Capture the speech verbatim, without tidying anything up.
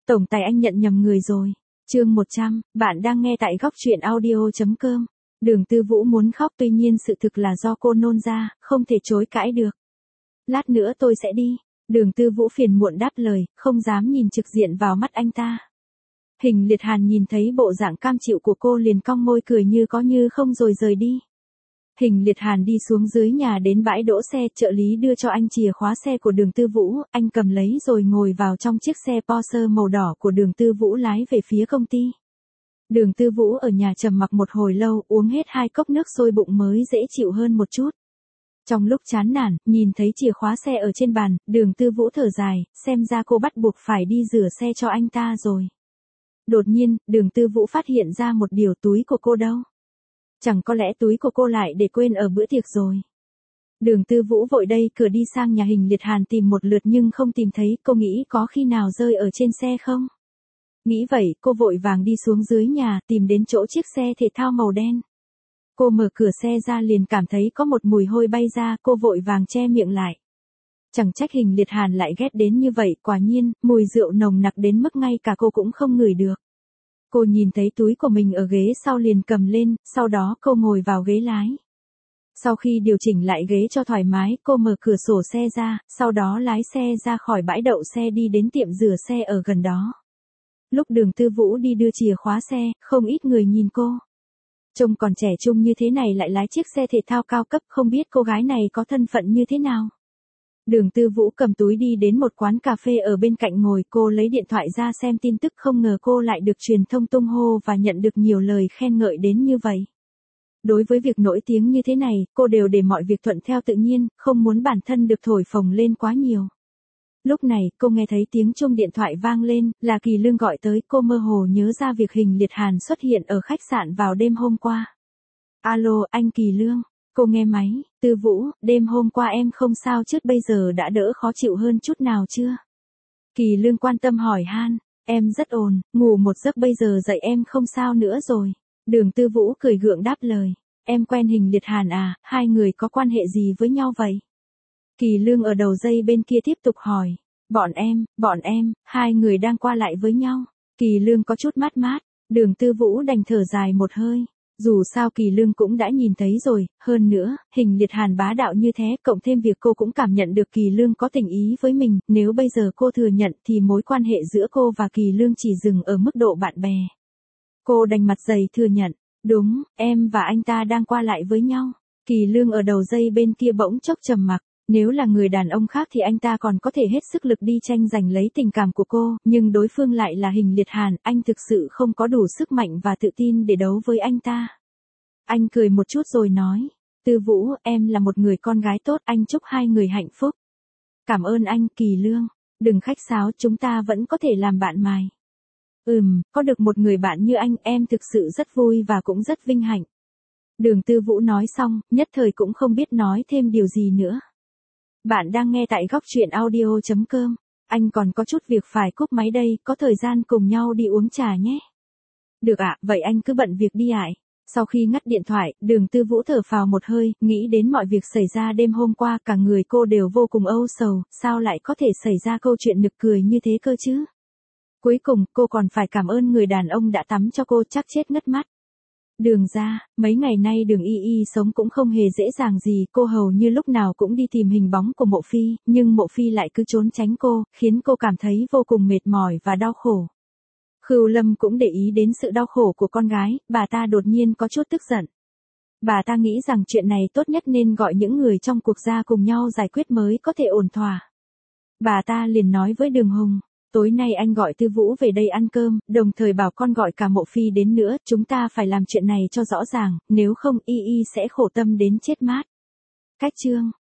Tổng tài anh nhận nhầm người rồi. Chương một trăm, bạn đang nghe tại góc truyện audio.com. Đường Tư Vũ muốn khóc tuy nhiên sự thực là do cô nôn ra, không thể chối cãi được. Lát nữa tôi sẽ đi. Đường Tư Vũ phiền muộn đáp lời, không dám nhìn trực diện vào mắt anh ta. Hình Liệt Hàn nhìn thấy bộ dạng cam chịu của cô liền cong môi cười như có như không rồi rời đi. Hình Liệt Hàn đi xuống dưới nhà đến bãi đỗ xe, trợ lý đưa cho anh chìa khóa xe của Đường Tư Vũ, anh cầm lấy rồi ngồi vào trong chiếc xe Porsche màu đỏ của Đường Tư Vũ lái về phía công ty. Đường Tư Vũ ở nhà trầm mặc một hồi lâu, uống hết hai cốc nước sôi bụng mới dễ chịu hơn một chút. Trong lúc chán nản, nhìn thấy chìa khóa xe ở trên bàn, Đường Tư Vũ thở dài, xem ra cô bắt buộc phải đi rửa xe cho anh ta rồi. Đột nhiên, Đường Tư Vũ phát hiện ra một điều, túi của cô đâu? Chẳng có lẽ túi của cô lại để quên ở bữa tiệc rồi. Đường Tư Vũ vội đây cửa đi sang nhà Hình Liệt Hàn tìm một lượt nhưng không tìm thấy, cô nghĩ có khi nào rơi ở trên xe không? Nghĩ vậy, cô vội vàng đi xuống dưới nhà, tìm đến chỗ chiếc xe thể thao màu đen. Cô mở cửa xe ra liền cảm thấy có một mùi hôi bay ra, cô vội vàng che miệng lại. Chẳng trách Hình Liệt Hàn lại ghét đến như vậy, quả nhiên, mùi rượu nồng nặc đến mức ngay cả cô cũng không ngửi được. Cô nhìn thấy túi của mình ở ghế sau liền cầm lên, sau đó cô ngồi vào ghế lái. Sau khi điều chỉnh lại ghế cho thoải mái, cô mở cửa sổ xe ra, sau đó lái xe ra khỏi bãi đậu xe đi đến tiệm rửa xe ở gần đó. Lúc Đường Tư Vũ đi đưa chìa khóa xe, không ít người nhìn cô. Trông còn trẻ trung như thế này lại lái chiếc xe thể thao cao cấp, không biết cô gái này có thân phận như thế nào. Đường Tư Vũ cầm túi đi đến một quán cà phê ở bên cạnh ngồi, cô lấy điện thoại ra xem tin tức, không ngờ cô lại được truyền thông tung hô và nhận được nhiều lời khen ngợi đến như vậy. Đối với việc nổi tiếng như thế này, cô đều để mọi việc thuận theo tự nhiên, không muốn bản thân được thổi phồng lên quá nhiều. Lúc này, cô nghe thấy tiếng chuông điện thoại vang lên, là Kỳ Lương gọi tới, cô mơ hồ nhớ ra việc Hình Liệt Hàn xuất hiện ở khách sạn vào đêm hôm qua. Alo, anh Kỳ Lương. Cô nghe máy, Tư Vũ, đêm hôm qua em không sao chứ, bây giờ đã đỡ khó chịu hơn chút nào chưa? Kỳ Lương quan tâm hỏi han, em rất ổn, ngủ một giấc bây giờ dậy em không sao nữa rồi. Đường Tư Vũ cười gượng đáp lời, em quen Hình Liệt Hàn à, hai người có quan hệ gì với nhau vậy? Kỳ Lương ở đầu dây bên kia tiếp tục hỏi, bọn em, bọn em, hai người đang qua lại với nhau. Kỳ Lương có chút mát mát, Đường Tư Vũ đành thở dài một hơi. Dù sao Kỳ Lương cũng đã nhìn thấy rồi, hơn nữa, Hình Liệt Hàn bá đạo như thế, cộng thêm việc cô cũng cảm nhận được Kỳ Lương có tình ý với mình, nếu bây giờ cô thừa nhận thì mối quan hệ giữa cô và Kỳ Lương chỉ dừng ở mức độ bạn bè. Cô đành mặt dày thừa nhận, đúng, em và anh ta đang qua lại với nhau. Kỳ Lương ở đầu dây bên kia bỗng chốc trầm mặc. Nếu là người đàn ông khác thì anh ta còn có thể hết sức lực đi tranh giành lấy tình cảm của cô, nhưng đối phương lại là Hình Liệt Hàn, anh thực sự không có đủ sức mạnh và tự tin để đấu với anh ta. Anh cười một chút rồi nói, Tư Vũ, em là một người con gái tốt, anh chúc hai người hạnh phúc. Cảm ơn anh, Kỳ Lương. Đừng khách sáo, chúng ta vẫn có thể làm bạn mài. Ừm, có được một người bạn như anh, em thực sự rất vui và cũng rất vinh hạnh. Đường Tư Vũ nói xong, nhất thời cũng không biết nói thêm điều gì nữa. Bạn đang nghe tại góc truyện audio.com. Anh còn có chút việc phải cúp máy đây, có thời gian cùng nhau đi uống trà nhé. Được ạ, vậy anh cứ bận việc đi ạ. Sau khi ngắt điện thoại, Đường Tư Vũ thở phào một hơi, nghĩ đến mọi việc xảy ra đêm hôm qua, cả người cô đều vô cùng âu sầu, sao lại có thể xảy ra câu chuyện nực cười như thế cơ chứ? Cuối cùng, cô còn phải cảm ơn người đàn ông đã tắm cho cô, chắc chết ngất mắt. Đường ra, mấy ngày nay Đường Y Y sống cũng không hề dễ dàng gì, cô hầu như lúc nào cũng đi tìm hình bóng của Mộ Phi, nhưng Mộ Phi lại cứ trốn tránh cô, khiến cô cảm thấy vô cùng mệt mỏi và đau khổ. Khưu Lâm cũng để ý đến sự đau khổ của con gái, bà ta đột nhiên có chút tức giận. Bà ta nghĩ rằng chuyện này tốt nhất nên gọi những người trong cuộc ra cùng nhau giải quyết mới có thể ổn thỏa. Bà ta liền nói với Đường Hùng, tối nay anh gọi Tư Vũ về đây ăn cơm, đồng thời bảo con gọi cả Mộ Phi đến nữa, chúng ta phải làm chuyện này cho rõ ràng, nếu không Y Y sẽ khổ tâm đến chết mát. Cách chương